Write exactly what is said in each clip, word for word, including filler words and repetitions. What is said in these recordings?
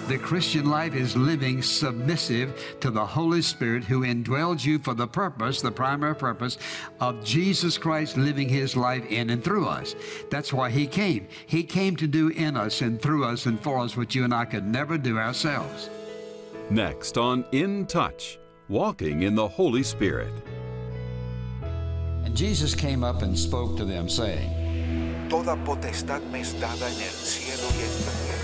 The Christian life is living submissive to the Holy Spirit who indwells you for the purpose, the primary purpose of Jesus Christ living his life in and through us. That's why he came. He came to do in us and through us and for us what you and I could never do ourselves. Next on In Touch, walking in the Holy Spirit. And Jesus came up and spoke to them, saying, Toda potestad me es dada en el cielo y en la tierra.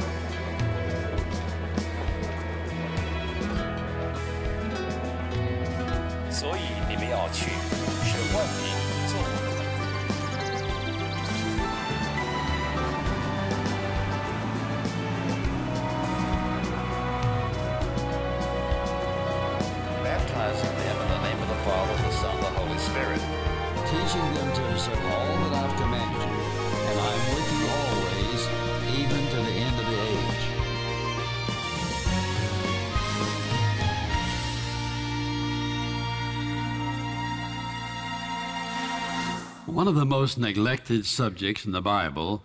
所以你们要去，使万民做我的门徒。Baptizing them in the name of the Father, the Son, the Holy Spirit. teaching them to observe all that I've commanded you, and I am with you always, even to the end of the age. One of the most neglected subjects in the Bible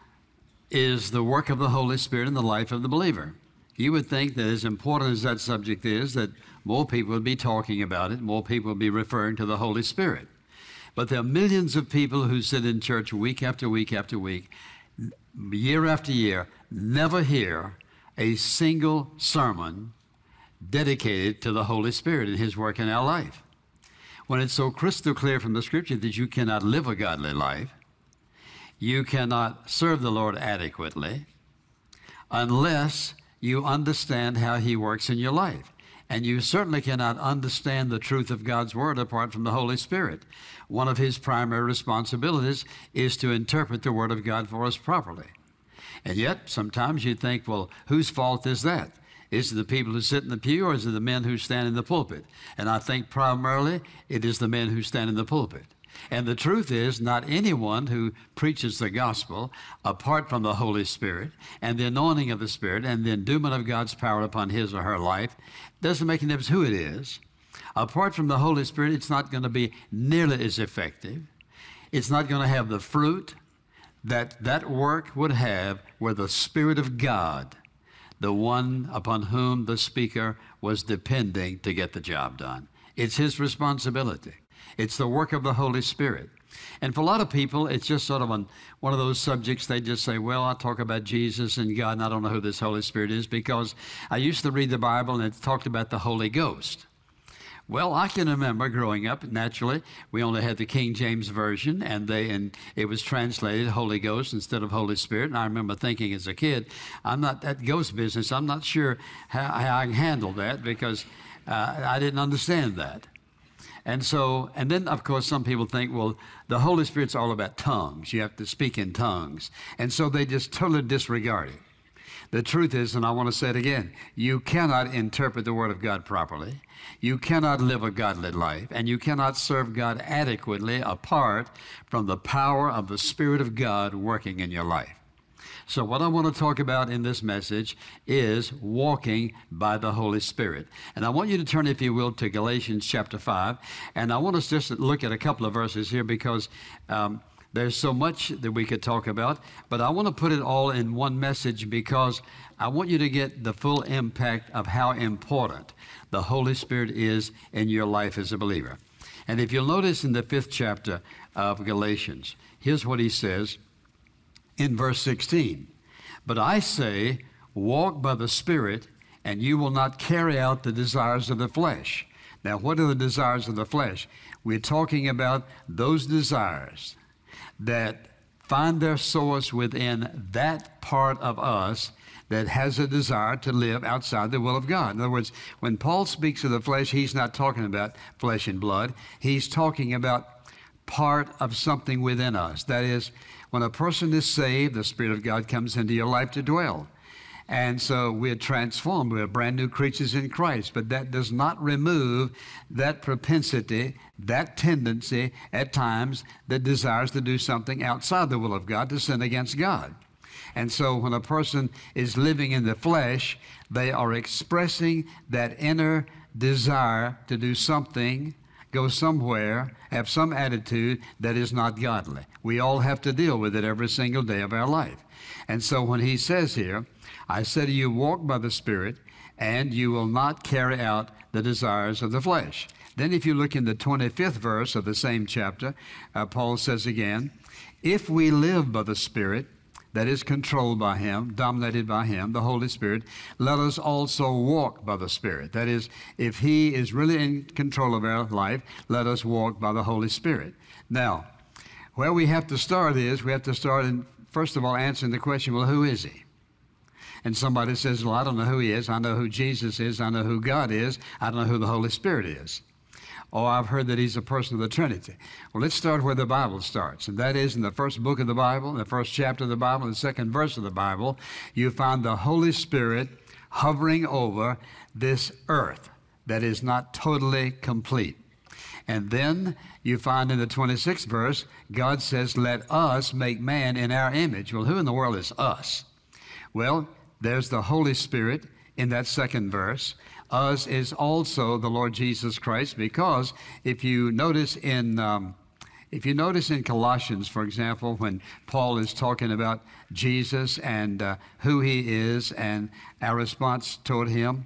is the work of the Holy Spirit in the life of the believer. You would think that as important as that subject is, that more people would be talking about it, more people would be referring to the Holy Spirit. But there are millions of people who sit in church week after week after week, year after year, never hear a single sermon dedicated to the Holy Spirit and his work in our life. When it's so crystal clear from the Scripture that you cannot live a godly life, you cannot serve the Lord adequately unless you understand how he works in your life. And you certainly cannot understand the truth of God's Word apart from the Holy Spirit. One of his primary responsibilities is to interpret the Word of God for us properly. And yet, sometimes you think, well, whose fault is that? Is it the people who sit in the pew, or is it the men who stand in the pulpit? And I think primarily it is the men who stand in the pulpit. And the truth is, not anyone who preaches the gospel apart from the Holy Spirit and the anointing of the Spirit and the endowment of God's power upon his or her life, doesn't make any difference who it is. Apart from the Holy Spirit, it's not going to be nearly as effective. It's not going to have the fruit that that work would have where the Spirit of God, the one upon whom the speaker was depending to get the job done. It's his responsibility. It's the work of the Holy Spirit. And for a lot of people, it's just sort of one, one of those subjects they just say, well, I talk about Jesus and God, and I don't know who this Holy Spirit is, because I used to read the Bible and it talked about the Holy Ghost. Well, I can remember growing up, naturally, we only had the King James Version, and they and it was translated Holy Ghost instead of Holy Spirit. And I remember thinking as a kid, I'm not that ghost business. I'm not sure how, how I can handle that, because uh, I didn't understand that. And so, and then, of course, some people think, well, the Holy Spirit's all about tongues. You have to speak in tongues. And so they just totally disregard it. The truth is, and I want to say it again, you cannot interpret the Word of God properly. You cannot live a godly life, and you cannot serve God adequately apart from the power of the Spirit of God working in your life. So what I want to talk about in this message is walking by the Holy Spirit. And I want you to turn, if you will, to Galatians chapter five. And I want us just to look at a couple of verses here, because um, there's so much that we could talk about. But I want to put it all in one message, because I want you to get the full impact of how important the Holy Spirit is in your life as a believer. And if you'll notice in the fifth chapter of Galatians, here's what he says. In verse sixteen, but I say, walk by the Spirit, and you will not carry out the desires of the flesh. Now, what are the desires of the flesh? We're talking about those desires that find their source within that part of us that has a desire to live outside the will of God. In other words, when Paul speaks of the flesh, he's not talking about flesh and blood. He's talking about part of something within us. That is, when a person is saved, the Spirit of God comes into your life to dwell. And so we're transformed. We're brand new creatures in Christ. But that does not remove that propensity, that tendency at times that desires to do something outside the will of God, to sin against God. And so when a person is living in the flesh, they are expressing that inner desire to do something go somewhere, have some attitude that is not godly. We all have to deal with it every single day of our life. And so when he says here, I say to you, walk by the Spirit, and you will not carry out the desires of the flesh. Then if you look in the twenty-fifth verse of the same chapter, uh, Paul says again, if we live by the Spirit, that is controlled by him, dominated by him, the Holy Spirit, let us also walk by the Spirit. That is, if he is really in control of our life, let us walk by the Holy Spirit. Now, where we have to start is, we have to start in, first of all, answering the question, well, who is he? And somebody says, well, I don't know who he is. I know who Jesus is. I know who God is. I don't know who the Holy Spirit is. Oh, I've heard that he's a person of the Trinity. Well, let's start where the Bible starts, and that is in the first book of the Bible, in the first chapter of the Bible, the second verse of the Bible, you find the Holy Spirit hovering over this earth that is not totally complete. And then you find in the twenty-sixth verse, God says, let us make man in our image. Well, who in the world is us? Well, there's the Holy Spirit in that second verse. Us is also the Lord Jesus Christ, because if you notice in um, if you notice in Colossians, for example, when Paul is talking about Jesus and uh, who he is and our response toward him,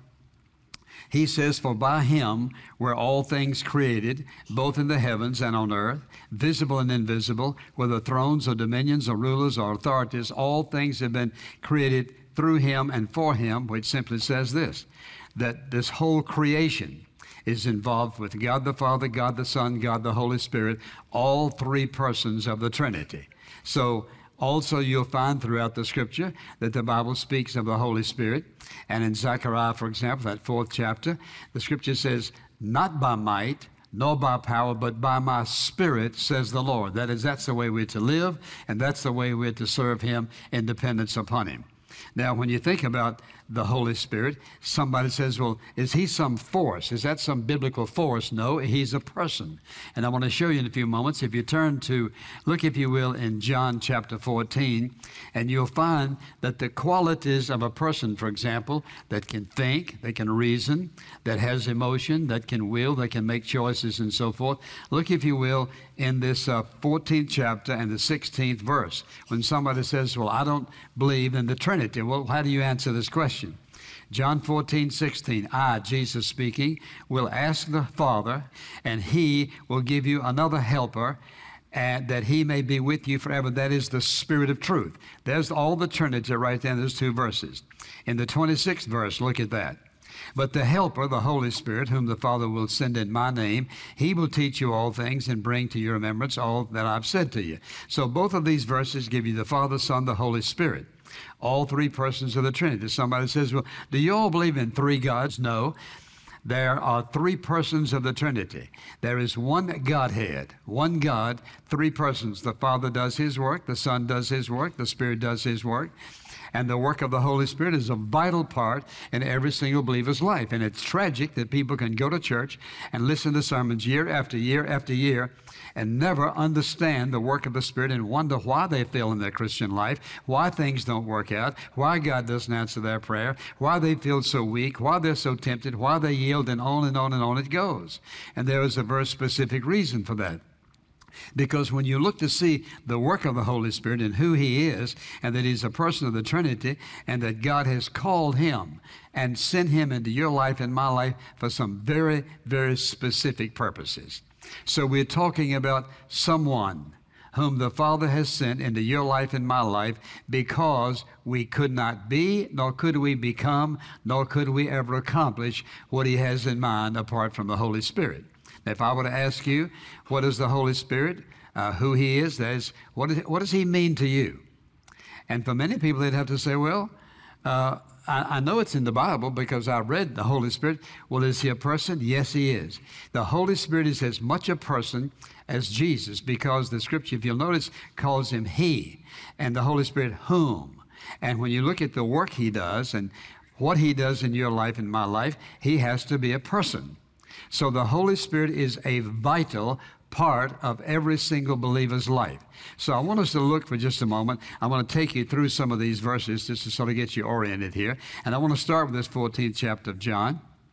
he says, for by him were all things created, both in the heavens and on earth, visible and invisible, whether thrones or dominions or rulers or authorities, all things have been created through him and for him, which simply says this, that this whole creation is involved with God the Father, God the Son, God the Holy Spirit, all three persons of the Trinity. So also you'll find throughout the Scripture that the Bible speaks of the Holy Spirit. And in Zechariah, for example, that fourth chapter, the Scripture says, not by might, nor by power, but by my Spirit, says the Lord. That is, that's the way we're to live, and that's the way we're to serve him in dependence upon him. Now, when you think about the Holy Spirit, somebody says, well, is he some force? Is that some biblical force? No, he's a person. And I want to show you in a few moments. If you turn to, look, if you will, in John chapter fourteen, and you'll find that the qualities of a person, for example, that can think, that can reason, that has emotion, that can will, that can make choices and so forth. Look, if you will, in this uh, fourteenth chapter and the sixteenth verse, when somebody says, well, I don't believe in the Trinity. Well, how do you answer this question? John fourteen, sixteen, I, Jesus speaking, will ask the Father, and he will give you another helper, and that he may be with you forever. That is the Spirit of truth. There's all the Trinity right there in those two verses. In the twenty-sixth verse, look at that. But the Helper, the Holy Spirit, whom the Father will send in my name, he will teach you all things and bring to your remembrance all that I've said to you. So both of these verses give you the Father, Son, the Holy Spirit. All three persons of the Trinity. Somebody says, well, do you all believe in three gods? No. There are three persons of the Trinity. There is one Godhead, one God, three persons. The Father does his work, the Son does his work, the Spirit does his work. And the work of the Holy Spirit is a vital part in every single believer's life. And it's tragic that people can go to church and listen to sermons year after year after year and never understand the work of the Spirit and wonder why they fail in their Christian life, why things don't work out, why God doesn't answer their prayer, why they feel so weak, why they're so tempted, why they yield, and on and on and on it goes. And there is a very specific reason for that. Because when you look to see the work of the Holy Spirit and who he is, and that he's a person of the Trinity, and that God has called him and sent him into your life and my life for some very, very specific purposes. So we're talking about someone whom the Father has sent into your life and my life because we could not be, nor could we become, nor could we ever accomplish what he has in mind apart from the Holy Spirit. If I were to ask you, what is the Holy Spirit, uh, who he is, that is, what, is, what does he mean to you? And for many people, they'd have to say, well, uh, I, I know it's in the Bible because I read the Holy Spirit. Well, is he a person? Yes, he is. The Holy Spirit is as much a person as Jesus, because the Scripture, if you'll notice, calls him he, and the Holy Spirit whom. And when you look at the work he does and what he does in your life and my life, he has to be a person. So the Holy Spirit is a vital part of every single believer's life. So I want us to look for just a moment. I want to take you through some of these verses just to sort of get you oriented here. And I want to start with this fourteenth chapter of John.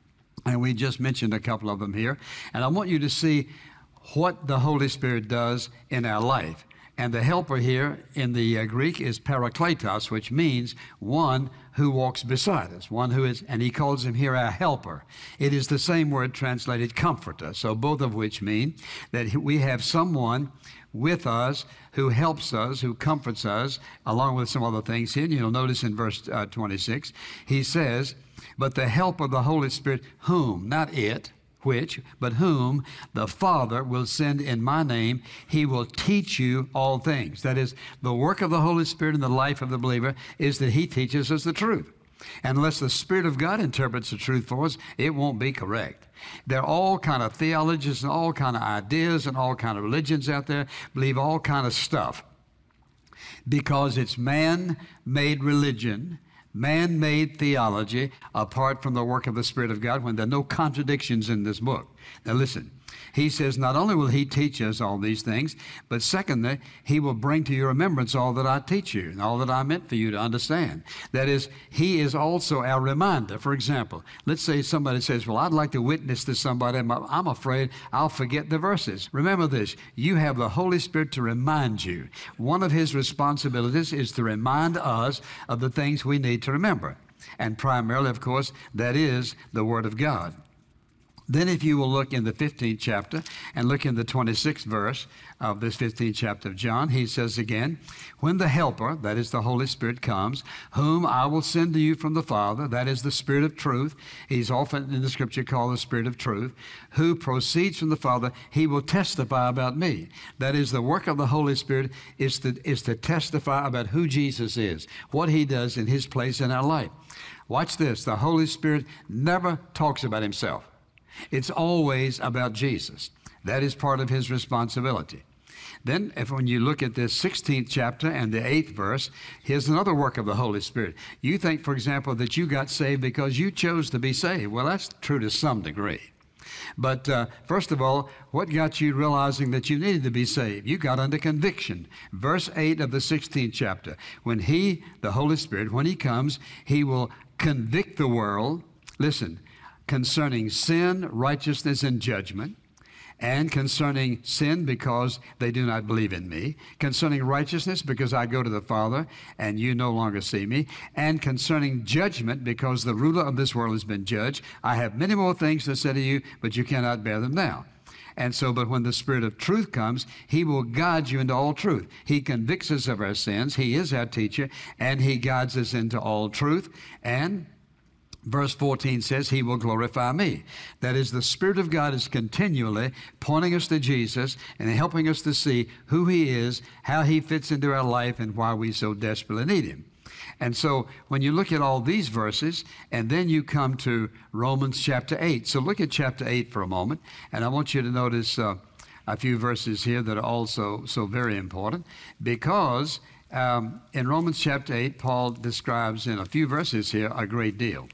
And we just mentioned a couple of them here. And I want you to see what the Holy Spirit does in our life. And the helper here in the uh, Greek is parakletos, which means one who walks beside us, one who is, and he calls him here our helper. It is the same word translated comforter, so both of which mean that we have someone with us who helps us, who comforts us, along with some other things here. And you'll notice in verse uh, twenty-six, he says, but the help of the Holy Spirit, whom, not it, which, but whom the Father will send in my name, he will teach you all things. That is, the work of the Holy Spirit in the life of the believer is that he teaches us the truth. And unless the Spirit of God interprets the truth for us, it won't be correct. There are all kind of theologies and all kind of ideas and all kind of religions out there, believe all kind of stuff. Because it's man-made religion, man-made theology apart from the work of the Spirit of God, when there are no contradictions in this book. Now listen, he says not only will he teach us all these things, but secondly, he will bring to your remembrance all that I teach you and all that I meant for you to understand. That is, he is also our reminder. For example, let's say somebody says, well, I'd like to witness to somebody. I'm afraid I'll forget the verses. Remember this, you have the Holy Spirit to remind you. One of his responsibilities is to remind us of the things we need to remember. And primarily, of course, that is the Word of God. Then if you will look in the fifteenth chapter and look in the twenty-sixth verse of this fifteenth chapter of John, he says again, when the Helper, that is the Holy Spirit, comes, whom I will send to you from the Father, that is the Spirit of truth. He's often in the Scripture called the Spirit of truth, who proceeds from the Father, he will testify about me. That is, the work of the Holy Spirit is to, is to testify about who Jesus is, what he does in his place in our life. Watch this, the Holy Spirit never talks about himself. It's always about Jesus. That is part of his responsibility. Then if when you look at this sixteenth chapter and the eighth verse, here's another work of the Holy Spirit. You think, for example, that you got saved because you chose to be saved. Well, that's true to some degree. But uh, first of all, what got you realizing that you needed to be saved? You got under conviction. Verse eight of the sixteenth chapter. When he, the Holy Spirit, when he comes, he will convict the world. Listen, concerning sin, righteousness, and judgment, and concerning sin because they do not believe in me, concerning righteousness because I go to the Father and you no longer see me, and concerning judgment because the ruler of this world has been judged. I have many more things to say to you, but you cannot bear them now. And so, but when the Spirit of truth comes, he will guide you into all truth. He convicts us of our sins. He is our teacher, and he guides us into all truth. And verse fourteen says, he will glorify me. That is, the Spirit of God is continually pointing us to Jesus and helping us to see who he is, how he fits into our life, and why we so desperately need him. And so when you look at all these verses, and then you come to Romans chapter eight. So look at chapter eight for a moment, and I want you to notice uh, a few verses here that are also so very important, because um, in Romans chapter eight, Paul describes in a few verses here a great deal.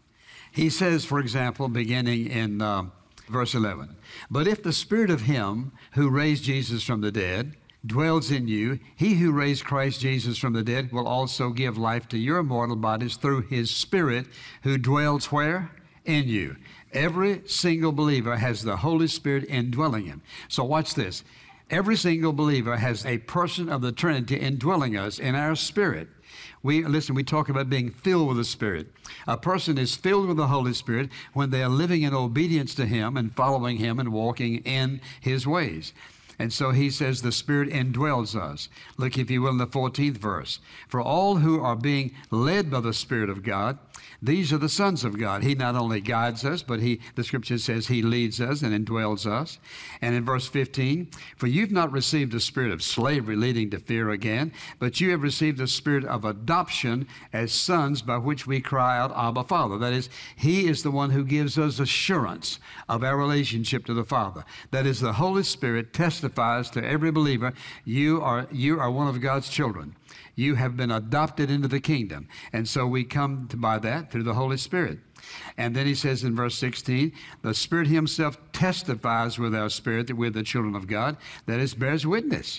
He says, for example, beginning in uh, verse eleven, but if the Spirit of him who raised Jesus from the dead dwells in you, he who raised Christ Jesus from the dead will also give life to your mortal bodies through his Spirit who dwells where? In you. Every single believer has the Holy Spirit indwelling him. So watch this. Every single believer has a person of the Trinity indwelling us in our spirit. We, listen, we talk about being filled with the Spirit. A person is filled with the Holy Spirit when they are living in obedience to him and following him and walking in his ways. And so he says the Spirit indwells us. Look, if you will, in the fourteenth verse. For all who are being led by the Spirit of God, these are the sons of God. He not only guides us, but he, the Scripture says he leads us and indwells us. And in verse fifteen, for you've not received a spirit of slavery leading to fear again, but you have received a spirit of adoption as sons, by which we cry out, Abba, Father. That is, he is the one who gives us assurance of our relationship to the Father. That is, the Holy Spirit testifies to every believer, you are, you are one of God's children. You have been adopted into the kingdom. And so we come to, by that through the Holy Spirit. And then he says in verse sixteen, the Spirit himself testifies with our spirit that we're the children of God. That is, bears witness.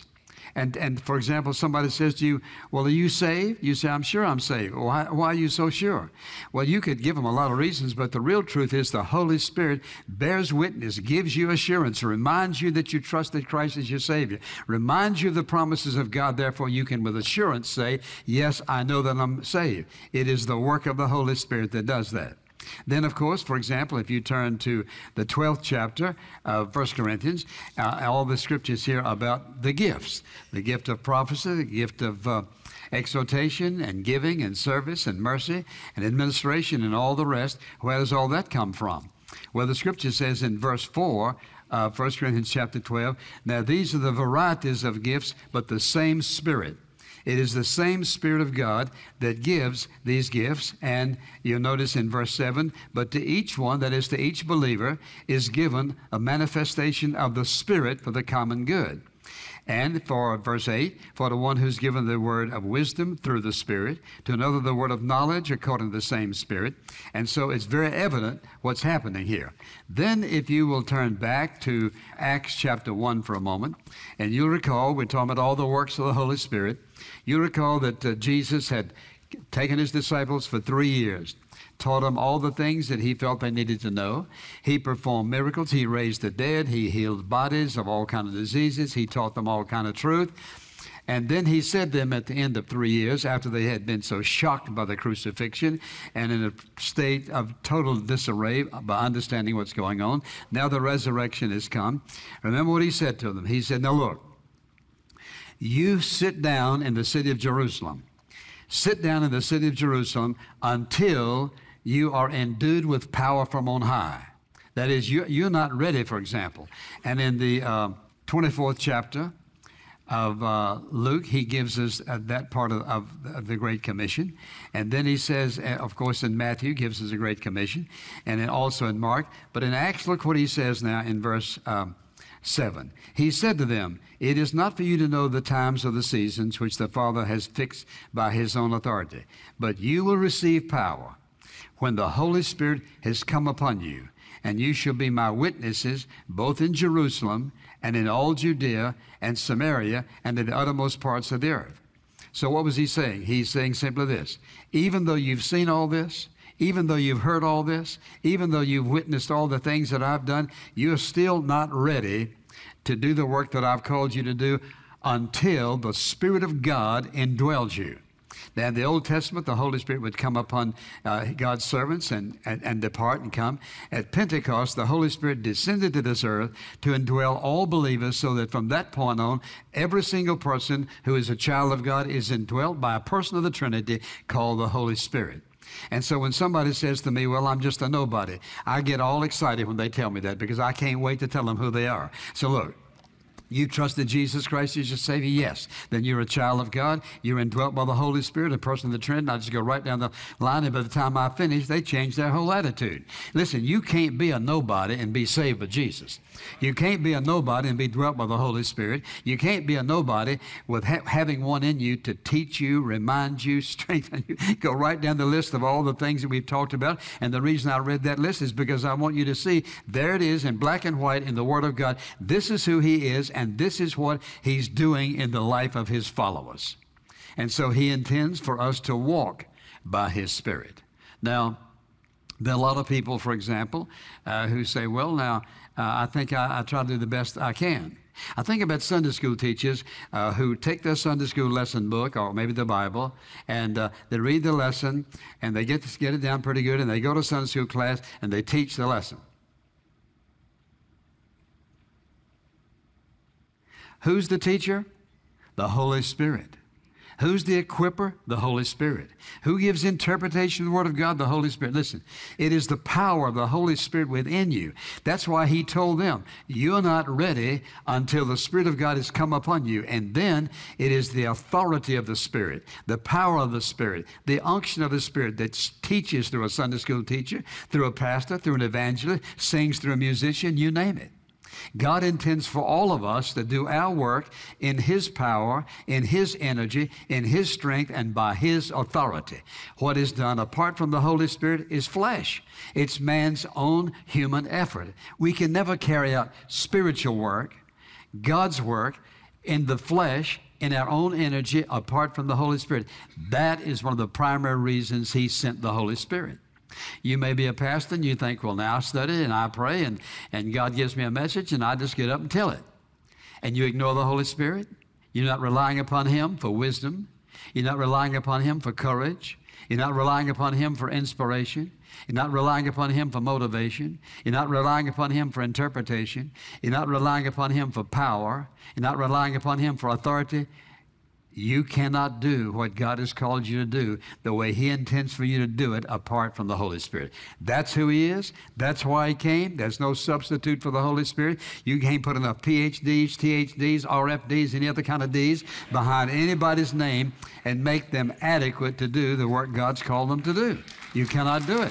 And, and for example, somebody says to you, well, are you saved? You say, I'm sure I'm saved. Why, why are you so sure? Well, you could give them a lot of reasons, but the real truth is the Holy Spirit bears witness, gives you assurance, reminds you that you trusted Christ as your Savior, reminds you of the promises of God. Therefore, you can with assurance say, yes, I know that I'm saved. It is the work of the Holy Spirit that does that. Then, of course, for example, if you turn to the twelfth chapter of First Corinthians, uh, all the scriptures here about the gifts, the gift of prophecy, the gift of uh, exhortation and giving and service and mercy and administration and all the rest. Where does all that come from? Well, the scripture says in verse four, uh, First Corinthians chapter twelve, now these are the varieties of gifts, but the same Spirit. It is the same Spirit of God that gives these gifts. And you'll notice in verse seven, but to each one, that is to each believer, is given a manifestation of the Spirit for the common good. And for verse eight, for the one who's given the word of wisdom through the Spirit, to another the word of knowledge according to the same Spirit. And so it's very evident what's happening here. Then if you will turn back to Acts chapter one for a moment, and you'll recall, we're talking about all the works of the Holy Spirit. You recall that uh, Jesus had taken his disciples for three years, taught them all the things that he felt they needed to know. He performed miracles. He raised the dead. He healed bodies of all kinds of diseases. He taught them all kind of truth. And then he said to them at the end of three years, after they had been so shocked by the crucifixion and in a state of total disarray by understanding what's going on, now the resurrection has come. Remember what he said to them. He said, now look, you sit down in the city of Jerusalem. Sit down in the city of Jerusalem until you are endued with power from on high. That is, you, you're not ready, for example. And in the uh, twenty-fourth chapter of uh, Luke, he gives us uh, that part of, of, of the Great Commission. And then he says, uh, of course, in Matthew, gives us a Great Commission. And then also in Mark. But in Acts, look what he says now in verse um, seven. He said to them, it is not for you to know the times or the seasons which the Father has fixed by his own authority, but you will receive power when the Holy Spirit has come upon you, and you shall be my witnesses both in Jerusalem and in all Judea and Samaria and in the uttermost parts of the earth. So what was he saying? He's saying simply this: even though you've seen all this, even though you've heard all this, even though you've witnessed all the things that I've done, you're still not ready to do the work that I've called you to do until the Spirit of God indwells you. Now, in the Old Testament, the Holy Spirit would come upon uh, God's servants and, and, and depart and come. At Pentecost, the Holy Spirit descended to this earth to indwell all believers, so that from that point on, every single person who is a child of God is indwelt by a person of the Trinity called the Holy Spirit. And so when somebody says to me, well, I'm just a nobody, I get all excited when they tell me that, because I can't wait to tell them who they are. So look, you trusted Jesus Christ as your Savior? Yes. Then you're a child of God. You're indwelt by the Holy Spirit, a person of the Trinity. I just go right down the line, and by the time I finish, they change their whole attitude. Listen, you can't be a nobody and be saved by Jesus. You can't be a nobody and be dwelt by the Holy Spirit. You can't be a nobody with ha- having one in you to teach you, remind you, strengthen you. Go right down the list of all the things that we've talked about. And the reason I read that list is because I want you to see, there it is in black and white in the Word of God. This is who he is, and this is what he's doing in the life of his followers. And so he intends for us to walk by his Spirit. Now, there are a lot of people, for example, uh, who say, well, now, uh, I think I, I try to do the best I can. I think about Sunday school teachers uh, who take their Sunday school lesson book, or maybe the Bible, and uh, they read the lesson, and they get, to, get it down pretty good, and they go to Sunday school class, and they teach the lesson. Who's the teacher? The Holy Spirit. Who's the equipper? The Holy Spirit. Who gives interpretation of the Word of God? The Holy Spirit. Listen, it is the power of the Holy Spirit within you. That's why he told them, you're not ready until the Spirit of God has come upon you. And then it is the authority of the Spirit, the power of the Spirit, the unction of the Spirit that teaches through a Sunday school teacher, through a pastor, through an evangelist, sings through a musician, you name it. God intends for all of us to do our work in his power, in his energy, in his strength, and by his authority. What is done apart from the Holy Spirit is flesh. It's man's own human effort. We can never carry out spiritual work, God's work, in the flesh, in our own energy, apart from the Holy Spirit. That is one of the primary reasons he sent the Holy Spirit. You may be a pastor and you think, well, now I study and I pray and, and God gives me a message and I just get up and tell it. And you ignore the Holy Spirit. You're not relying upon him for wisdom. You're not relying upon him for courage. You're not relying upon him for inspiration. You're not relying upon him for motivation. You're not relying upon him for interpretation. You're not relying upon him for power. You're not relying upon him for authority. You cannot do what God has called you to do the way he intends for you to do it apart from the Holy Spirit. That's who he is. That's why he came. There's no substitute for the Holy Spirit. You can't put enough P H Ds, T H Ds, R F Ds, any other kind of Ds behind anybody's name and make them adequate to do the work God's called them to do. You cannot do it.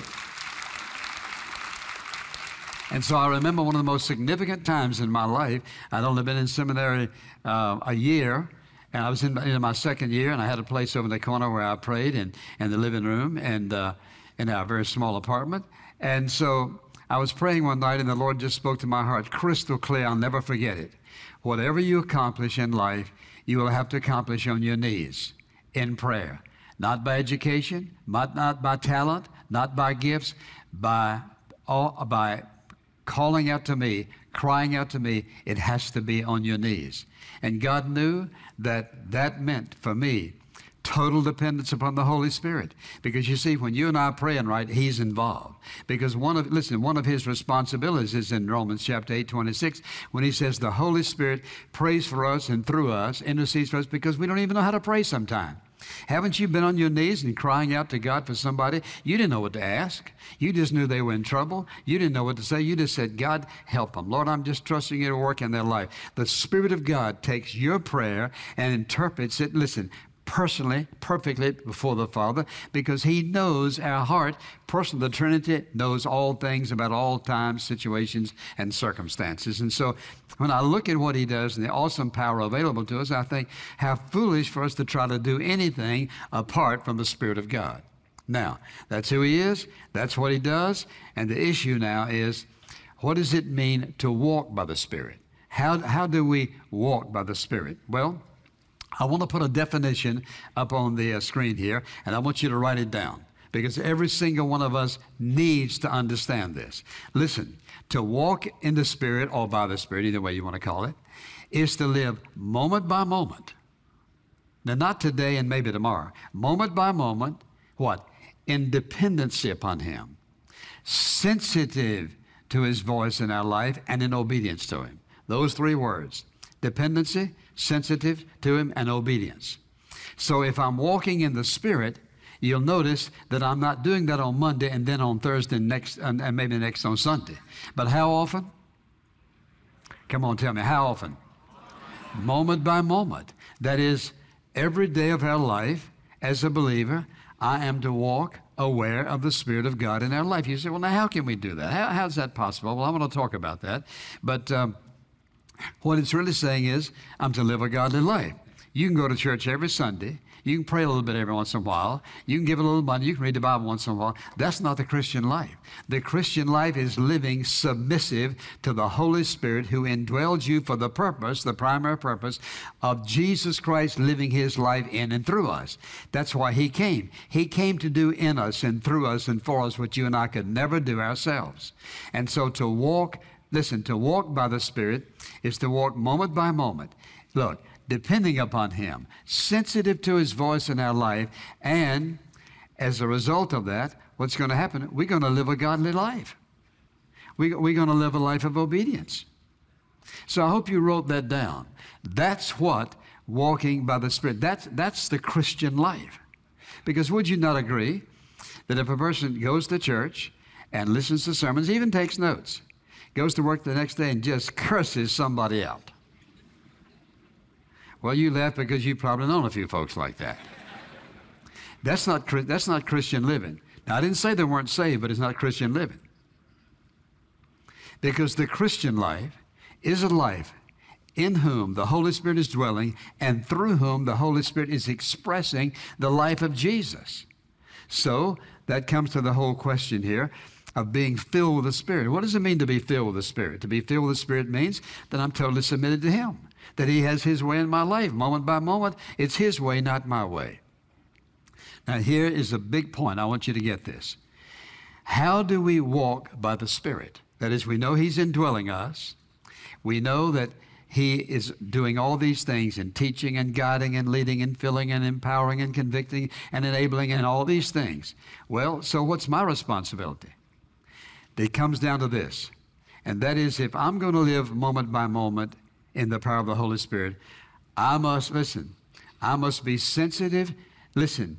And so I remember one of the most significant times in my life. I'd only been in seminary uh, a year. And I was in, in my second year, and I had a place over in the corner where I prayed, and in the living room, and uh, in our very small apartment. And so I was praying one night, and the Lord just spoke to my heart, crystal clear. I'll never forget it. Whatever you accomplish in life, you will have to accomplish on your knees in prayer, not by education, not not by talent, not by gifts, by all by calling out to me, crying out to me. It has to be on your knees. And God knew that that meant for me total dependence upon the Holy Spirit. Because you see, when you and I are praying right, he's involved. Because one of, listen, one of his responsibilities is in Romans chapter eight, twenty-six, when he says the Holy Spirit prays for us and through us, intercedes for us, because we don't even know how to pray sometimes. Haven't you been on your knees and crying out to God for somebody? You didn't know what to ask. You just knew they were in trouble. You didn't know what to say. You just said, God, help them. Lord, I'm just trusting you to work in their life. The Spirit of God takes your prayer and interprets it, listen, personally, perfectly before the Father, because he knows our heart. Person of the Trinity knows all things about all times, situations, and circumstances. And so when I look at what he does and the awesome power available to us, I think how foolish for us to try to do anything apart from the Spirit of God. Now, that's who he is. That's what he does. And the issue now is, what does it mean to walk by the Spirit? How, how do we walk by the Spirit? Well, I want to put a definition up on the uh, screen here, and I want you to write it down, because every single one of us needs to understand this. Listen, to walk in the Spirit, or by the Spirit, either way you want to call it, is to live moment by moment. Now, not today and maybe tomorrow. Moment by moment, what? In dependency upon him. Sensitive to his voice in our life and in obedience to him. Those three words. Dependency, sensitive to him, and obedience. So if I'm walking in the Spirit, you'll notice that I'm not doing that on Monday and then on Thursday and next and, and maybe next on Sunday. But how often? Come on, tell me, how often? Moment by moment. That is, every day of our life as a believer, I am to walk aware of the Spirit of God in our life. You say, well, now how can we do that? How, how's that possible? Well, I'm going to talk about that. But um, what it's really saying is, I'm to live a godly life. You can go to church every Sunday. You can pray a little bit every once in a while. You can give a little money. You can read the Bible once in a while. That's not the Christian life. The Christian life is living submissive to the Holy Spirit, who indwells you for the purpose, the primary purpose, of Jesus Christ living his life in and through us. That's why he came. He came to do in us and through us and for us what you and I could never do ourselves. And so to walk, listen, to walk by the Spirit is to walk moment by moment. Look, depending upon him, sensitive to his voice in our life, and as a result of that, what's going to happen? We're going to live a godly life. We, we're going to live a life of obedience. So I hope you wrote that down. That's what walking by the Spirit, that's, that's the Christian life. Because would you not agree that if a person goes to church and listens to sermons, even takes notes, goes to work the next day and just curses somebody out? Well, you laugh because you've probably known a few folks like that. That's not, that's not Christian living. Now, I didn't say they weren't saved, but it's not Christian living. Because the Christian life is a life in whom the Holy Spirit is dwelling and through whom the Holy Spirit is expressing the life of Jesus. So that comes to the whole question here of being filled with the Spirit. What does it mean to be filled with the Spirit? To be filled with the Spirit means that I'm totally submitted to him. that he has his way in my life. Moment by moment, it's his way, not my way. Now, here is a big point. I want you to get this. How do we walk by the Spirit? That is, we know he's indwelling us. We know that he is doing all these things in teaching and guiding and leading and filling and empowering and convicting and enabling and all these things. Well, so what's my responsibility? It comes down to this, and that is, if I'm going to live moment by moment in the power of the Holy Spirit, I must, listen, I must be sensitive, listen,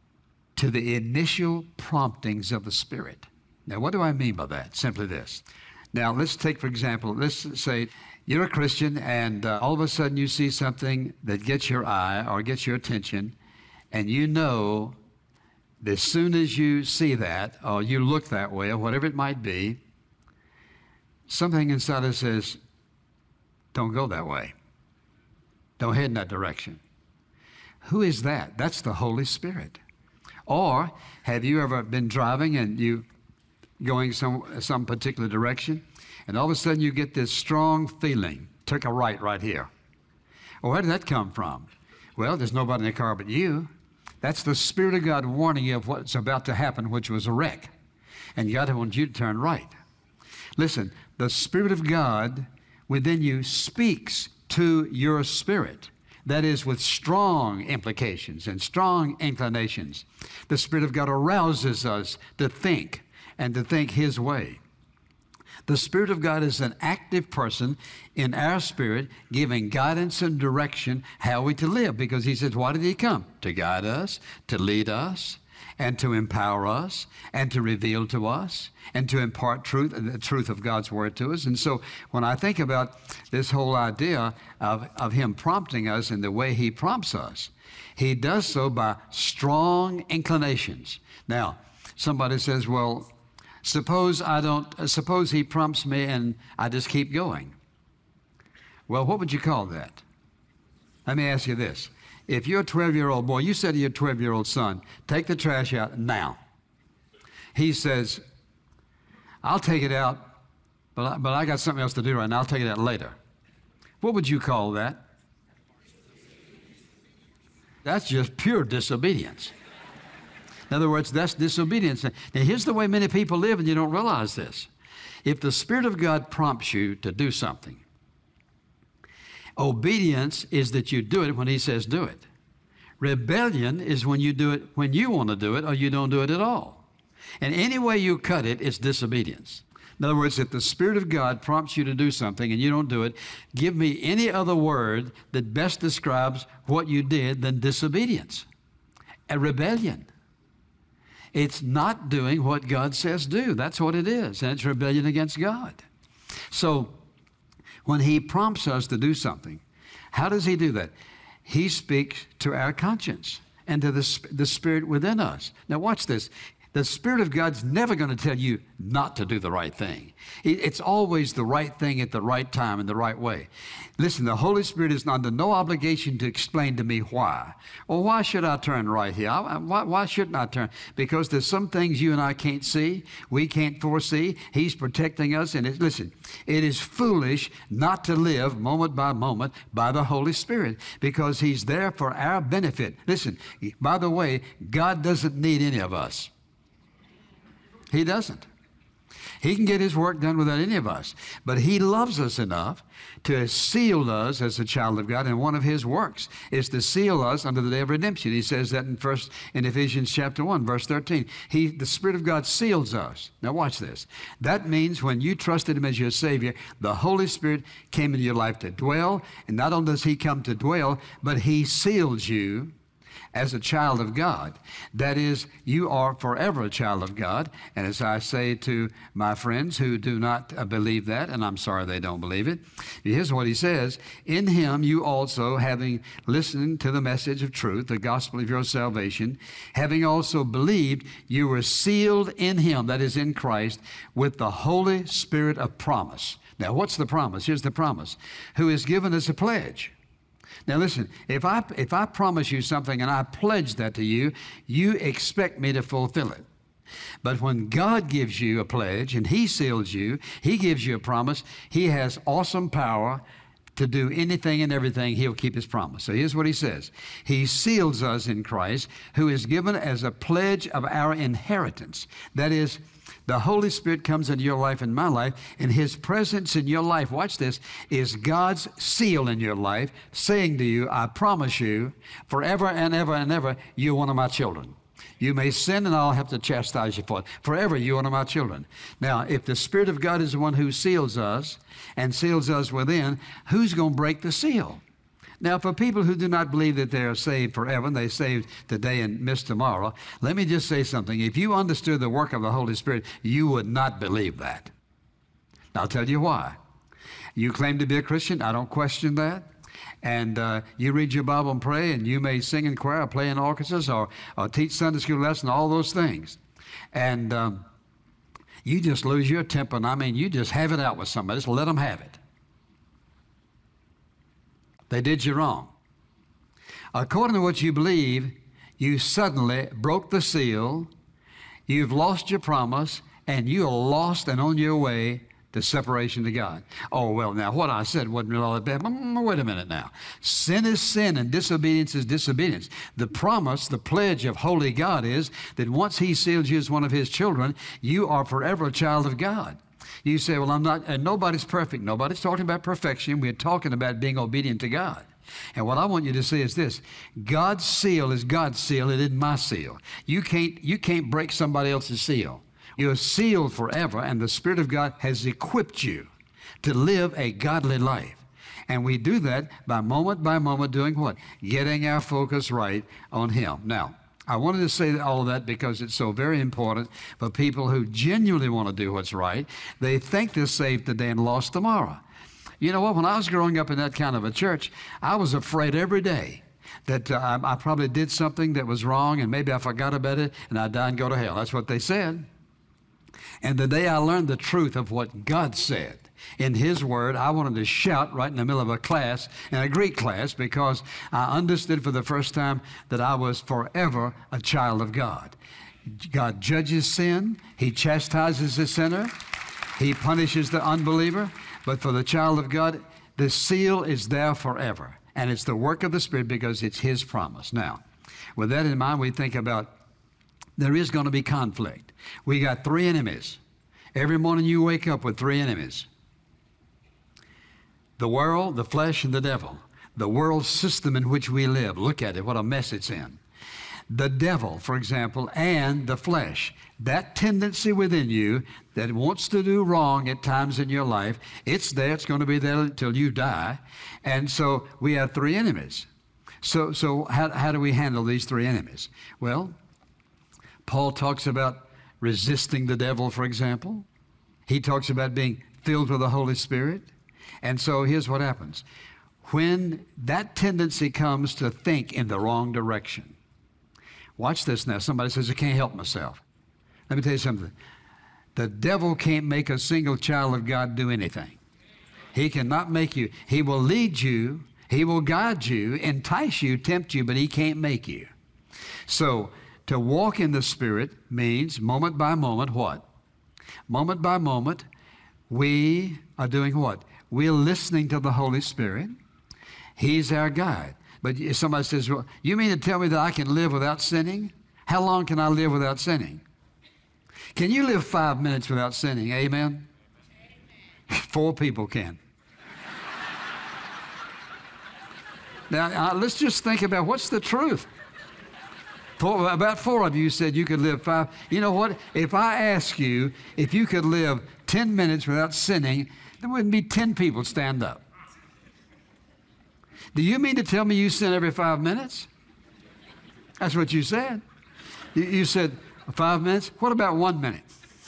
to the initial promptings of the Spirit. Now, what do I mean by that? Simply this. Now, let's take, for example, let's say you're a Christian and uh, all of a sudden you see something that gets your eye or gets your attention, and you know that as soon as you see that or you look that way or whatever it might be, something inside us says, don't go that way. Don't head in that direction. Who is that? That's the Holy Spirit. Or have you ever been driving and you going some some particular direction, and all of a sudden you get this strong feeling, took a right right here. Well, where did that come from? Well, there's nobody in the car but you. That's the Spirit of God warning you of what's about to happen, which was a wreck. And God wants you to turn right. Listen, the Spirit of God within you speaks to your spirit. That is, with strong implications and strong inclinations. The Spirit of God arouses us to think and to think his way. The Spirit of God is an active person in our spirit, giving guidance and direction how we to live, because he says, why did he come? To guide us, to lead us, and to empower us, and to reveal to us, and to impart truth, the truth of God's word to us. And so when I think about this whole idea of, of him prompting us in the way he prompts us, he does so by strong inclinations. Now, somebody says, well, suppose I don't, suppose he prompts me and I just keep going. Well, what would you call that? Let me ask you this. If you're a twelve-year-old boy, you said to your twelve-year-old son, take the trash out now. He says, I'll take it out, but I, but I got something else to do right now. I'll take it out later. What would you call that? That's just pure disobedience. In other words, that's disobedience. Now, here's the way many people live, and you don't realize this. If the Spirit of God prompts you to do something, obedience is that you do it when he says do it. Rebellion is when you do it when you want to do it or you don't do it at all. And any way you cut it, it's disobedience. In other words, if the Spirit of God prompts you to do something and you don't do it, give me any other word that best describes what you did than disobedience. A rebellion. It's not doing what God says do. That's what it is. And it's rebellion against God. So when he prompts us to do something, how does he do that? He speaks to our conscience and to the, the Spirit within us. Now watch this. The Spirit of God's never going to tell you not to do the right thing. It's always the right thing at the right time in the right way. Listen, the Holy Spirit is under no obligation to explain to me why. Well, why should I turn right here? Why, why shouldn't I turn? Because there's some things you and I can't see, we can't foresee. He's protecting us. And it, listen, it is foolish not to live moment by moment by the Holy Spirit, because he's there for our benefit. Listen, by the way, God doesn't need any of us. He doesn't. He can get his work done without any of us. But he loves us enough to seal us as a child of God. And one of his works is to seal us unto the day of redemption. He says that in first in Ephesians chapter one, verse thirteen. He, the Spirit of God seals us. Now watch this. That means when you trusted him as your Savior, the Holy Spirit came into your life to dwell. And not only does he come to dwell, but he seals you as a child of God. That is, you are forever a child of God. And as I say to my friends who do not uh, believe that, and I'm sorry they don't believe it, here's what he says. In him you also, having listened to the message of truth, the gospel of your salvation, having also believed, you were sealed in him, that is in Christ, with the Holy Spirit of promise. Now what's the promise? Here's the promise. Who has given us a pledge. Now listen, if I, if I promise you something and I pledge that to you, you expect me to fulfill it. But when God gives you a pledge and he seals you, he gives you a promise, he has awesome power to do anything and everything, he'll keep his promise. So here's what he says. He seals us in Christ, who is given as a pledge of our inheritance. That is, the Holy Spirit comes into your life and my life, and his presence in your life, watch this, is God's seal in your life, saying to you, I promise you, forever and ever and ever, you're one of my children. You may sin and I'll have to chastise you for it. Forever, you're one of my children. Now, if the Spirit of God is the one who seals us and seals us within, who's going to break the seal? Now, for people who do not believe that they are saved forever, and they're saved today and miss tomorrow, let me just say something. If you understood the work of the Holy Spirit, you would not believe that. I'll tell you why. You claim to be a Christian. I don't question that. And uh, you read your Bible and pray, and you may sing in choir or play in orchestras or, or teach Sunday school lessons, all those things. And um, you just lose your temper, and I mean, you just have it out with somebody. Just let them have it. They did you wrong. According to what you believe, you suddenly broke the seal, you've lost your promise, and you are lost and on your way to separation to God. Oh, well, now, what I said wasn't really all that bad. Mm, wait a minute now. Sin is sin, and disobedience is disobedience. The promise, the pledge of holy God is that once he seals you as one of his children, you are forever a child of God. You say, well, I'm not, and nobody's perfect. Nobody's talking about perfection. We're talking about being obedient to God. And what I want you to see is this. God's seal is God's seal. It isn't my seal. You can't, you can't break somebody else's seal. You're sealed forever, and the Spirit of God has equipped you to live a godly life. And we do that by moment by moment doing what? Getting our focus right on him. Now, I wanted to say all of that because it's so very important for people who genuinely want to do what's right. They think they're saved today and lost tomorrow. You know what? When I was growing up in that kind of a church, I was afraid every day that uh, I, I probably did something that was wrong, and maybe I forgot about it, and I'd die and go to hell. That's what they said. And the day I learned the truth of what God said in his word, I wanted to shout right in the middle of a class, in a Greek class, because I understood for the first time that I was forever a child of God. God judges sin. He chastises the sinner. He punishes the unbeliever. But for the child of God, the seal is there forever. And it's the work of the Spirit because it's his promise. Now, with that in mind, we think about there is going to be conflict. We got three enemies. Every morning you wake up with three enemies. The world, the flesh, and the devil. The world system in which we live. Look at it, what a mess it's in. The devil, for example, and the flesh. That tendency within you that wants to do wrong at times in your life, it's there, it's going to be there until you die. And so we have three enemies. So, so how, how do we handle these three enemies? Well, Paul talks about resisting the devil, for example. He talks about being filled with the Holy Spirit. And so here's what happens. When that tendency comes to think in the wrong direction, watch this now. Somebody says, I can't help myself. Let me tell you something. The devil can't make a single child of God do anything. He cannot make you. He will lead you. He will guide you, entice you, tempt you, but he can't make you. So to walk in the Spirit means moment by moment what? Moment by moment, we are doing what? We're listening to the Holy Spirit. He's our guide. But if somebody says, well, you mean to tell me that I can live without sinning? How long can I live without sinning? Can you live five minutes without sinning? Amen? Amen. Four people can. Now, uh, let's just think about what's the truth. Four, about four of you said you could live five. You know what? If I ask you if you could live ten minutes without sinning, there wouldn't be ten people stand up. Do you mean to tell me you sin every five minutes? That's what you said. You, you said five minutes? What about one minute?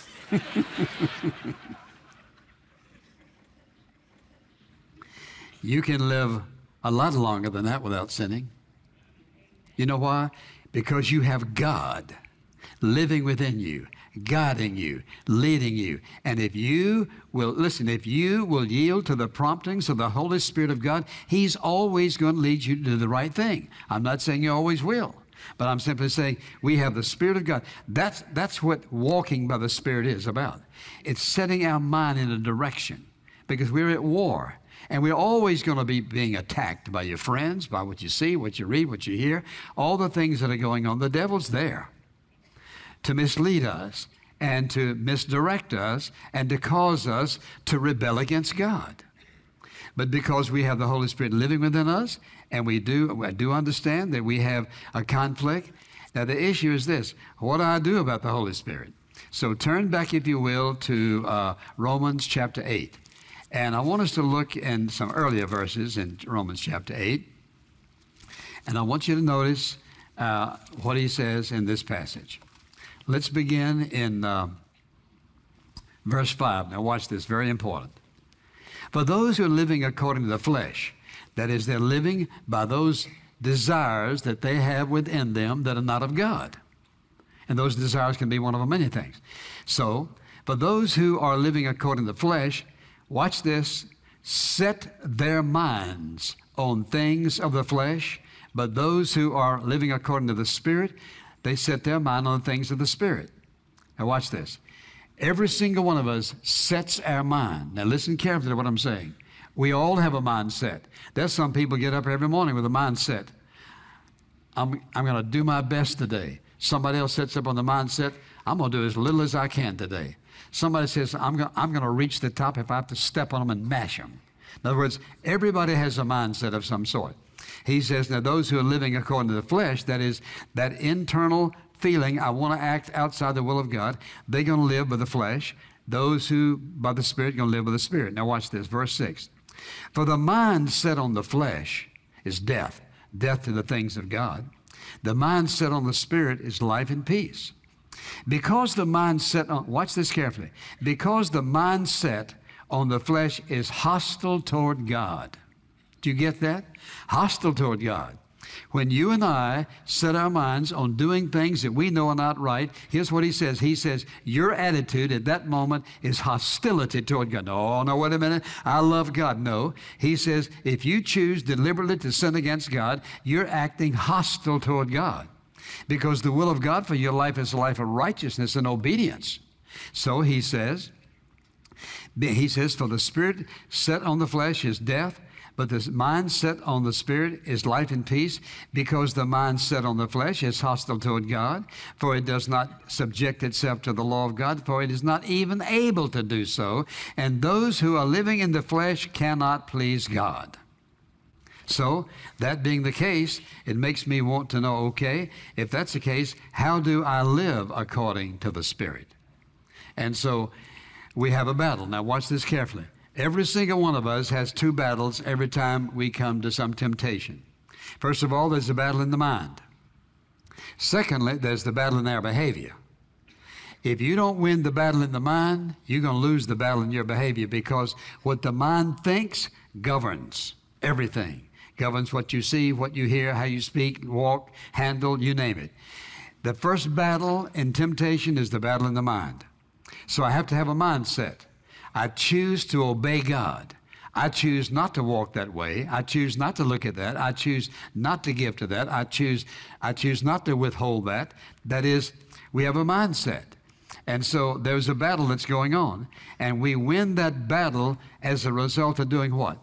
You can live a lot longer than that without sinning. You know why? Because you have God living within you, guiding you, leading you. And if you will, listen, if you will yield to the promptings of the Holy Spirit of God, he's always going to lead you to do the right thing. I'm not saying you always will, but I'm simply saying we have the Spirit of God. That's, that's what walking by the Spirit is about. It's setting our mind in a direction because we're at war. And we're always going to be being attacked by your friends, by what you see, what you read, what you hear, all the things that are going on. The devil's there to mislead us and to misdirect us and to cause us to rebel against God. But because we have the Holy Spirit living within us, and we do, we do understand that we have a conflict. Now the issue is this: what do I do about the Holy Spirit? So turn back, if you will, to uh, Romans chapter eight. And I want us to look in some earlier verses in Romans chapter eight. And I want you to notice uh, what he says in this passage. Let's begin in uh, verse five. Now watch this, very important. For those who are living according to the flesh, that is, they're living by those desires that they have within them that are not of God. And those desires can be one of many things. So, for those who are living according to the flesh, watch this, set their minds on things of the flesh, but those who are living according to the Spirit, they set their mind on the things of the Spirit. Now watch this. Every single one of us sets our mind. Now listen carefully to what I'm saying. We all have a mindset. There's some people get up every morning with a mindset. I'm, I'm going to do my best today. Somebody else sets up on the mindset, I'm going to do as little as I can today. Somebody says, I'm going, I'm going to reach the top if I have to step on them and mash them. In other words, everybody has a mindset of some sort. He says, now those who are living according to the flesh, that is, that internal feeling, I want to act outside the will of God, they're going to live by the flesh. Those who, by the Spirit, are going to live by the Spirit. Now watch this, verse six. For the mind set on the flesh is death, death to the things of God. The mind set on the Spirit is life and peace. Because the mind set on, watch this carefully, because the mind set on the flesh is hostile toward God. Do you get that? Hostile toward God. When you and I set our minds on doing things that we know are not right, here's what he says. He says, your attitude at that moment is hostility toward God. No, no, wait a minute. I love God. No. He says, if you choose deliberately to sin against God, you're acting hostile toward God. Because the will of God for your life is a life of righteousness and obedience. So he says, he says, for the Spirit set on the flesh is death, but the mind set on the Spirit is life and peace, because the mind set on the flesh is hostile toward God, for it does not subject itself to the law of God, for it is not even able to do so. And those who are living in the flesh cannot please God. So, that being the case, it makes me want to know, okay, if that's the case, how do I live according to the Spirit? And so, we have a battle. Now, watch this carefully. Every single one of us has two battles every time we come to some temptation. First of all, there's the battle in the mind. Secondly, there's the battle in our behavior. If you don't win the battle in the mind, you're going to lose the battle in your behavior, because what the mind thinks governs everything. Governs what you see, what you hear, how you speak, walk, handle, you name it. The first battle in temptation is the battle in the mind. So I have to have a mindset. I choose to obey God. I choose not to walk that way. I choose not to look at that. I choose not to give to that. I choose, I choose not to withhold that. That is, we have a mindset. And so there's a battle that's going on. And we win that battle as a result of doing what?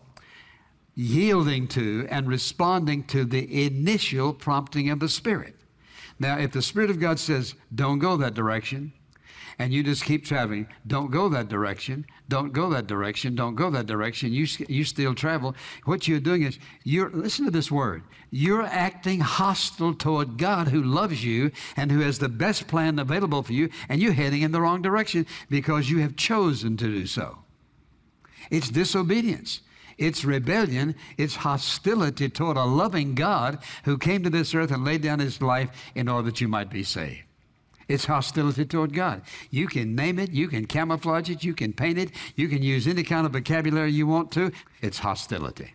Yielding to and responding to the initial prompting of the Spirit. Now, if the Spirit of God says, don't go that direction, and you just keep traveling, don't go that direction, don't go that direction, don't go that direction, you, you still travel. What you're doing is, you're, listen to this word, you're acting hostile toward God, who loves you and who has the best plan available for you, and you're heading in the wrong direction because you have chosen to do so. It's disobedience. It's rebellion. It's hostility toward a loving God who came to this earth and laid down his life in order that you might be saved. It's hostility toward God. You can name it, you can camouflage it, you can paint it, you can use any kind of vocabulary you want to. It's hostility.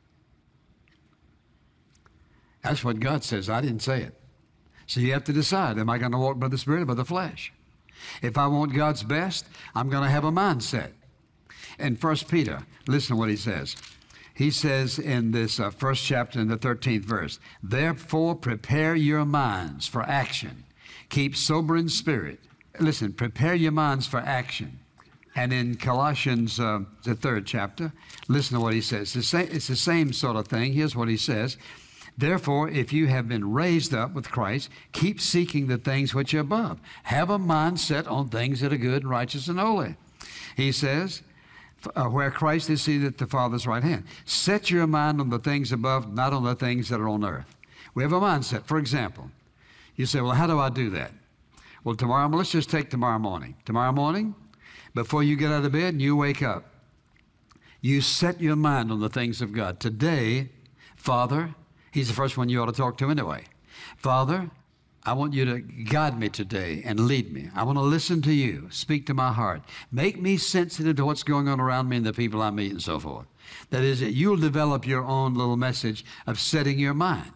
That's what God says. I didn't say it. So you have to decide, am I going to walk by the Spirit or by the flesh? If I want God's best, I'm going to have a mindset. In First Peter, listen to what he says. He says in this uh, first chapter in the thirteenth verse, therefore prepare your minds for action. Keep sober in spirit. Listen, prepare your minds for action. And in Colossians, uh, the third chapter, listen to what he says. It's the, same, it's the same sort of thing. Here's what he says. Therefore, if you have been raised up with Christ, keep seeking the things which are above. Have a mind set on things that are good and righteous and holy. He says, uh, where Christ is seated at the Father's right hand. Set your mind on the things above, not on the things that are on earth. We have a mindset. For example, you say, well, how do I do that? Well, tomorrow, let's just take tomorrow morning. Tomorrow morning, before you get out of bed and you wake up, you set your mind on the things of God. Today, Father, he's the first one you ought to talk to anyway. Father, I want you to guide me today and lead me. I want to listen to you. Speak to my heart. Make me sensitive to what's going on around me and the people I meet and so forth. That is, that you'll develop your own little message of setting your mind.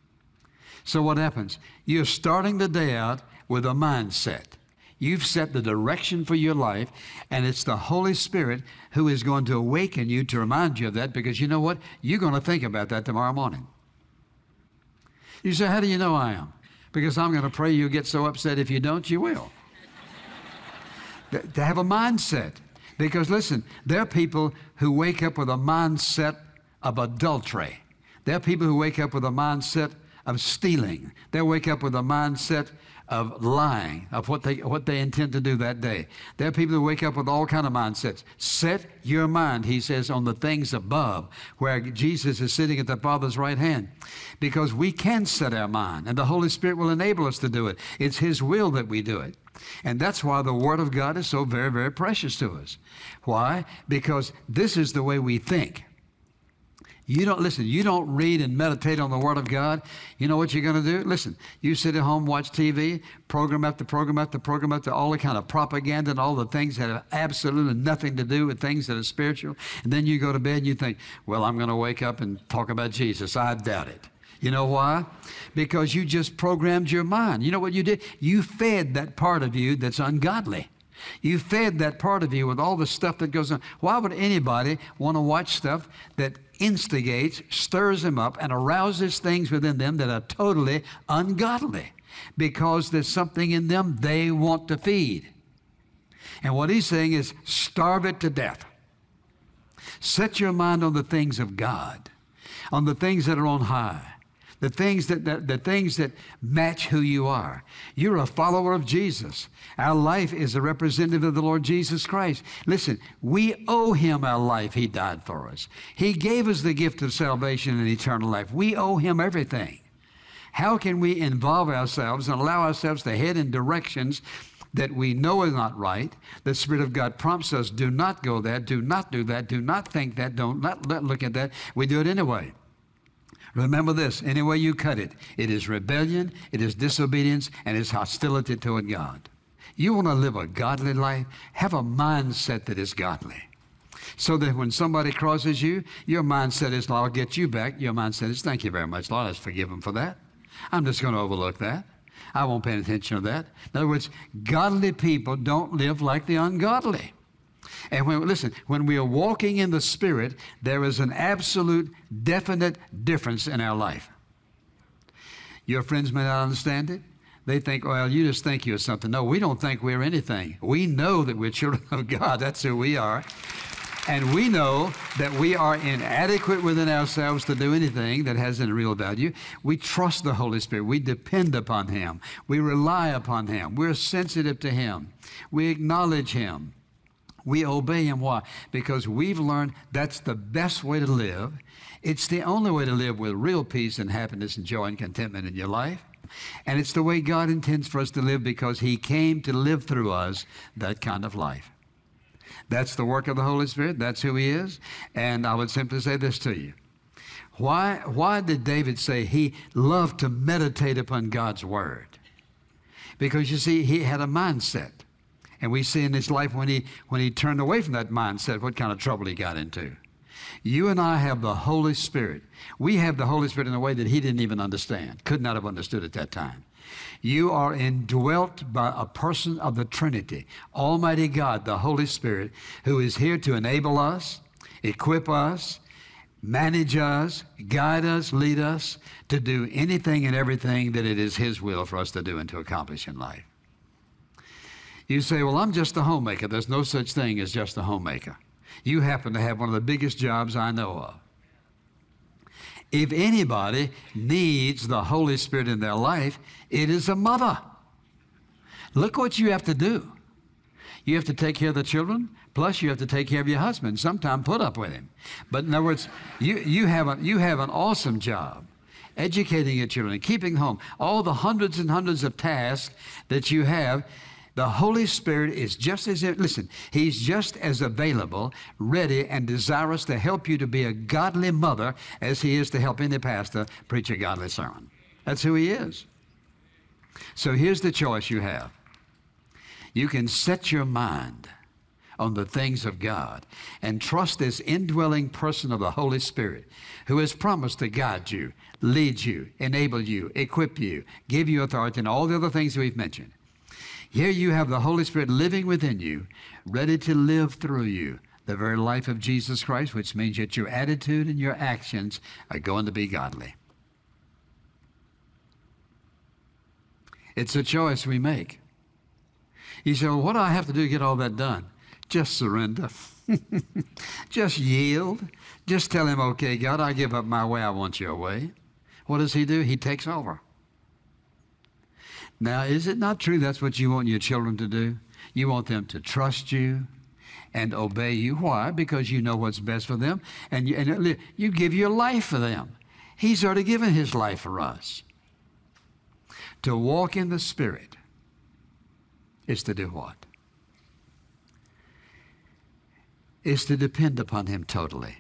So what happens? You're starting the day out with a mindset. You've set the direction for your life, and it's the Holy Spirit who is going to awaken you to remind you of that, because you know what? You're going to think about that tomorrow morning. You say, how do you know I am? Because I'm going to pray you'll get so upset if you don't, you will. To have a mindset. Because listen, there are people who wake up with a mindset of adultery. There are people who wake up with a mindset of stealing. They wake up with a mindset of lying, of what they what they intend to do that day. There are people who wake up with all kind of mindsets. Set your mind, he says, on the things above, where Jesus is sitting at the Father's right hand. Because we can set our mind, and the Holy Spirit will enable us to do it. It's his will that we do it. And that's why the Word of God is so very, very precious to us. Why? Because this is the way we think. You don't, listen, you don't read and meditate on the Word of God. You know what you're going to do? Listen, you sit at home, watch T V, program after program after program after all the kind of propaganda and all the things that have absolutely nothing to do with things that are spiritual. And then you go to bed and you think, well, I'm going to wake up and talk about Jesus. I doubt it. You know why? Because you just programmed your mind. You know what you did? You fed that part of you that's ungodly. You fed that part of you with all the stuff that goes on. Why would anybody want to watch stuff that instigates, stirs them up, and arouses things within them that are totally ungodly? Because there's something in them they want to feed. And what he's saying is, starve it to death. Set your mind on the things of God, on the things that are on high. The things that, that the things that match who you are. You're a follower of Jesus. Our life is a representative of the Lord Jesus Christ. Listen, we owe him our life. He died for us. He gave us the gift of salvation and eternal life. We owe him everything. How can we involve ourselves and allow ourselves to head in directions that we know are not right? The Spirit of God prompts us, do not go there, do not do that, do not think that, don't not look at that. We do it anyway. Remember this, any way you cut it, it is rebellion, it is disobedience, and it's hostility toward God. You want to live a godly life? Have a mindset that is godly. So that when somebody crosses you, your mindset is, I'll get you back. Your mindset is, thank you very much, Lord, I forgive him for that. I'm just going to overlook that. I won't pay attention to that. In other words, godly people don't live like the ungodly. And when, listen, when we are walking in the Spirit, there is an absolute, definite difference in our life. Your friends may not understand it. They think, well, you just think you're something. No, we don't think we're anything. We know that we're children of God. That's who we are. And we know that we are inadequate within ourselves to do anything that has any real value. We trust the Holy Spirit. We depend upon him. We rely upon him. We're sensitive to him. We acknowledge him. We obey him. Why? Because we've learned that's the best way to live. It's the only way to live with real peace and happiness and joy and contentment in your life. And it's the way God intends for us to live, because he came to live through us that kind of life. That's the work of the Holy Spirit. That's who he is. And I would simply say this to you. Why, why did David say he loved to meditate upon God's word? Because, you see, he had a mindset. And we see in his life when he, when he turned away from that mindset, what kind of trouble he got into. You and I have the Holy Spirit. We have the Holy Spirit in a way that he didn't even understand, could not have understood at that time. You are indwelt by a person of the Trinity, Almighty God, the Holy Spirit, who is here to enable us, equip us, manage us, guide us, lead us to do anything and everything that it is his will for us to do and to accomplish in life. You say, well, I'm just a homemaker. There's no such thing as just a homemaker. You happen to have one of the biggest jobs I know of. If anybody needs the Holy Spirit in their life, it is a mother. Look what you have to do. You have to take care of the children, plus you have to take care of your husband, sometimes put up with him. But in other words, you, you, have a, you have an awesome job educating your children, keeping home, all the hundreds and hundreds of tasks that you have. The Holy Spirit is just as, listen, He's just as available, ready, and desirous to help you to be a godly mother as He is to help any pastor preach a godly sermon. That's who He is. So here's the choice you have. You can set your mind on the things of God and trust this indwelling person of the Holy Spirit who has promised to guide you, lead you, enable you, equip you, give you authority, and all the other things we've mentioned. Here you have the Holy Spirit living within you, ready to live through you the very life of Jesus Christ, which means that your attitude and your actions are going to be godly. It's a choice we make. You say, well, what do I have to do to get all that done? Just surrender. Just yield. Just tell Him, okay, God, I give up my way. I want your way. What does He do? He takes over. Now, is it not true that's what you want your children to do? You want them to trust you and obey you. Why? Because you know what's best for them, and you, and you give your life for them. He's already given His life for us. To walk in the Spirit is to do what? Is to depend upon Him totally.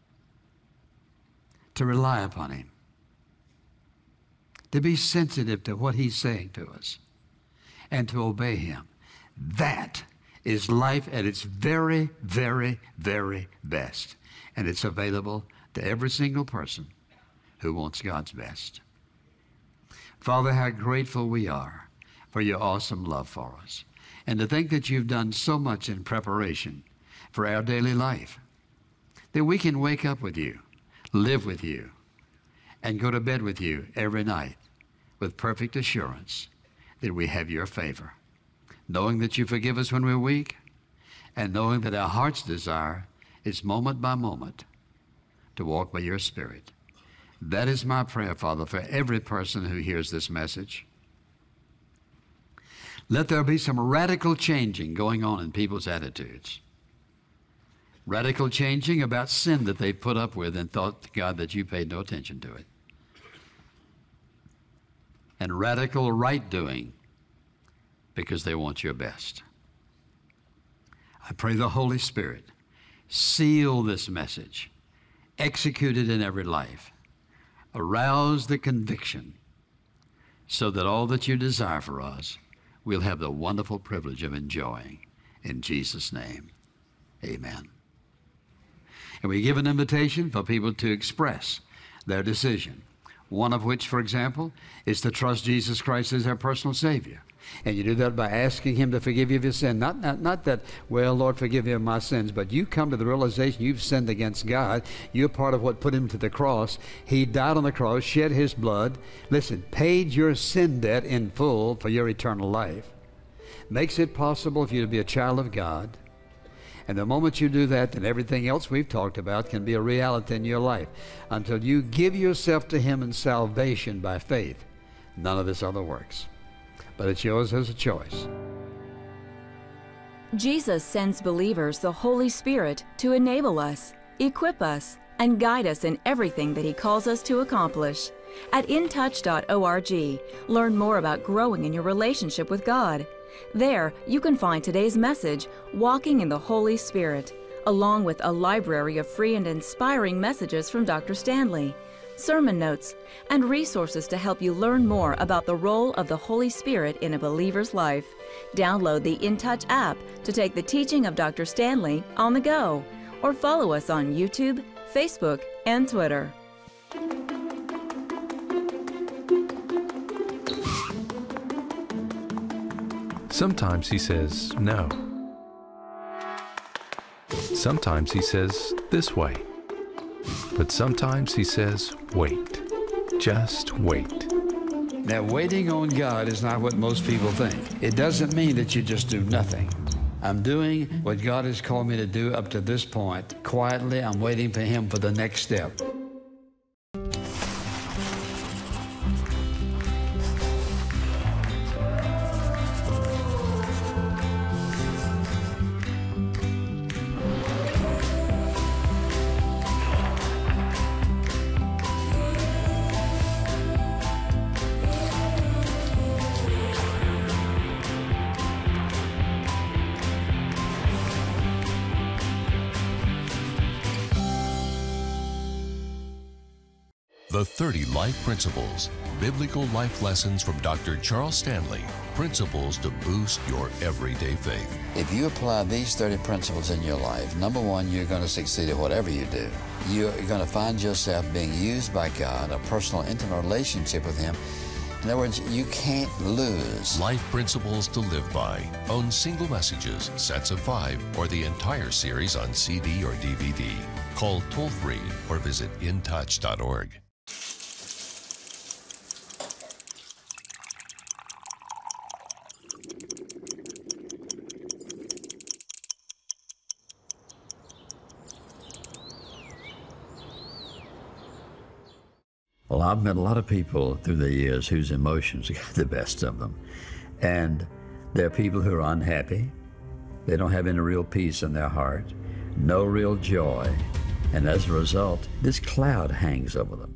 To rely upon Him. To be sensitive to what He's saying to us. And to obey Him. That is life at its very, very, very best. And it's available to every single person who wants God's best. Father, how grateful we are for your awesome love for us. And to think that you've done so much in preparation for our daily life, that we can wake up with you, live with you, and go to bed with you every night with perfect assurance that we have your favor, knowing that you forgive us when we're weak, and knowing that our heart's desire is moment by moment to walk by your Spirit. That is my prayer, Father, for every person who hears this message. Let there be some radical changing going on in people's attitudes. Radical changing about sin that they put up with and thought, God, that you paid no attention to it. And radical right doing because they want your best. I pray the Holy Spirit seal this message, execute it in every life. Arouse the conviction so that all that you desire for us, we'll have the wonderful privilege of enjoying. In Jesus' name, amen. And we give an invitation for people to express their decision, one of which, for example, is to trust Jesus Christ as their personal Savior. And you do that by asking Him to forgive you of your sin. Not, not, not that, well, Lord, forgive me of my sins, but you come to the realization you've sinned against God. You're part of what put Him to the cross. He died on the cross, shed His blood. Listen, paid your sin debt in full for your eternal life. Makes it possible for you to be a child of God. And the moment you do that, then everything else we've talked about can be a reality in your life. Until you give yourself to Him in salvation by faith, none of this other works. But it's yours as a choice. Jesus sends believers the Holy Spirit to enable us, equip us, and guide us in everything that He calls us to accomplish. At in touch dot org, learn more about growing in your relationship with God. There, you can find today's message, Walking in the Holy Spirit, along with a library of free and inspiring messages from Doctor Stanley, sermon notes, and resources to help you learn more about the role of the Holy Spirit in a believer's life. Download the In Touch app to take the teaching of Doctor Stanley on the go, or follow us on YouTube, Facebook, and Twitter. Sometimes He says no. Sometimes He says this way. But sometimes He says, wait, just wait. Now, waiting on God is not what most people think. It doesn't mean that you just do nothing. I'm doing what God has called me to do up to this point. Quietly, I'm waiting for Him for the next step. The thirty Life Principles, biblical life lessons from Doctor Charles Stanley, principles to boost your everyday faith. If you apply these thirty principles in your life, number one, you're going to succeed at whatever you do. You're going to find yourself being used by God, a personal, intimate relationship with Him. In other words, you can't lose. Life Principles to Live By. Own single messages, sets of five, or the entire series on C D or D V D. Call toll-free or visit in touch dot org. Well, I've met a lot of people through the years whose emotions get the best of them. And there are people who are unhappy. They don't have any real peace in their heart, no real joy. And as a result, this cloud hangs over them.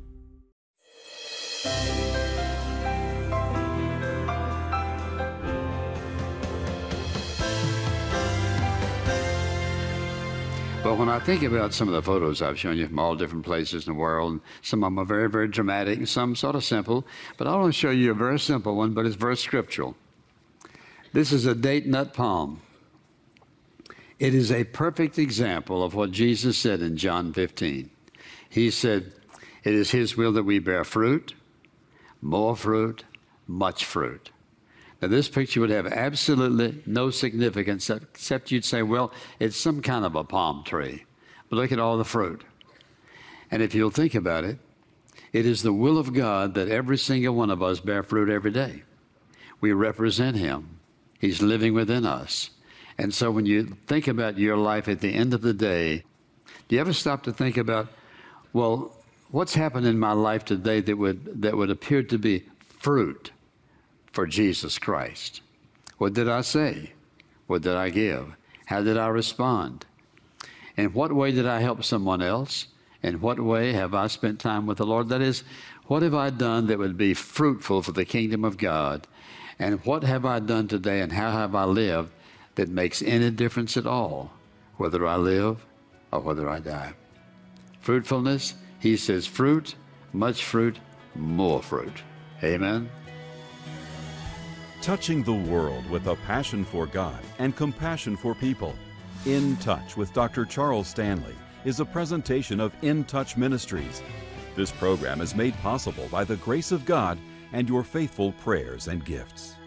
But when I think about some of the photos I've shown you from all different places in the world, some of them are very, very dramatic, and some sort of simple. But I want to show you a very simple one, but it's very scriptural. This is a date nut palm. It is a perfect example of what Jesus said in John fifteen. He said, it is His will that we bear fruit, more fruit, much fruit. Now, this picture would have absolutely no significance except you'd say, well, it's some kind of a palm tree. But look at all the fruit. And if you'll think about it, it is the will of God that every single one of us bear fruit every day. We represent Him. He's living within us. And so when you think about your life at the end of the day, do you ever stop to think about, well, what's happened in my life today that would, that would appear to be fruit for Jesus Christ? What did I say? What did I give? How did I respond? In what way did I help someone else? In what way have I spent time with the Lord? That is, what have I done that would be fruitful for the kingdom of God? And what have I done today and how have I lived that makes any difference at all, whether I live or whether I die? Fruitfulness, He says, fruit, much fruit, more fruit. Amen. Touching the world with a passion for God and compassion for people. In Touch with Doctor Charles Stanley is a presentation of In Touch Ministries. This program is made possible by the grace of God and your faithful prayers and gifts.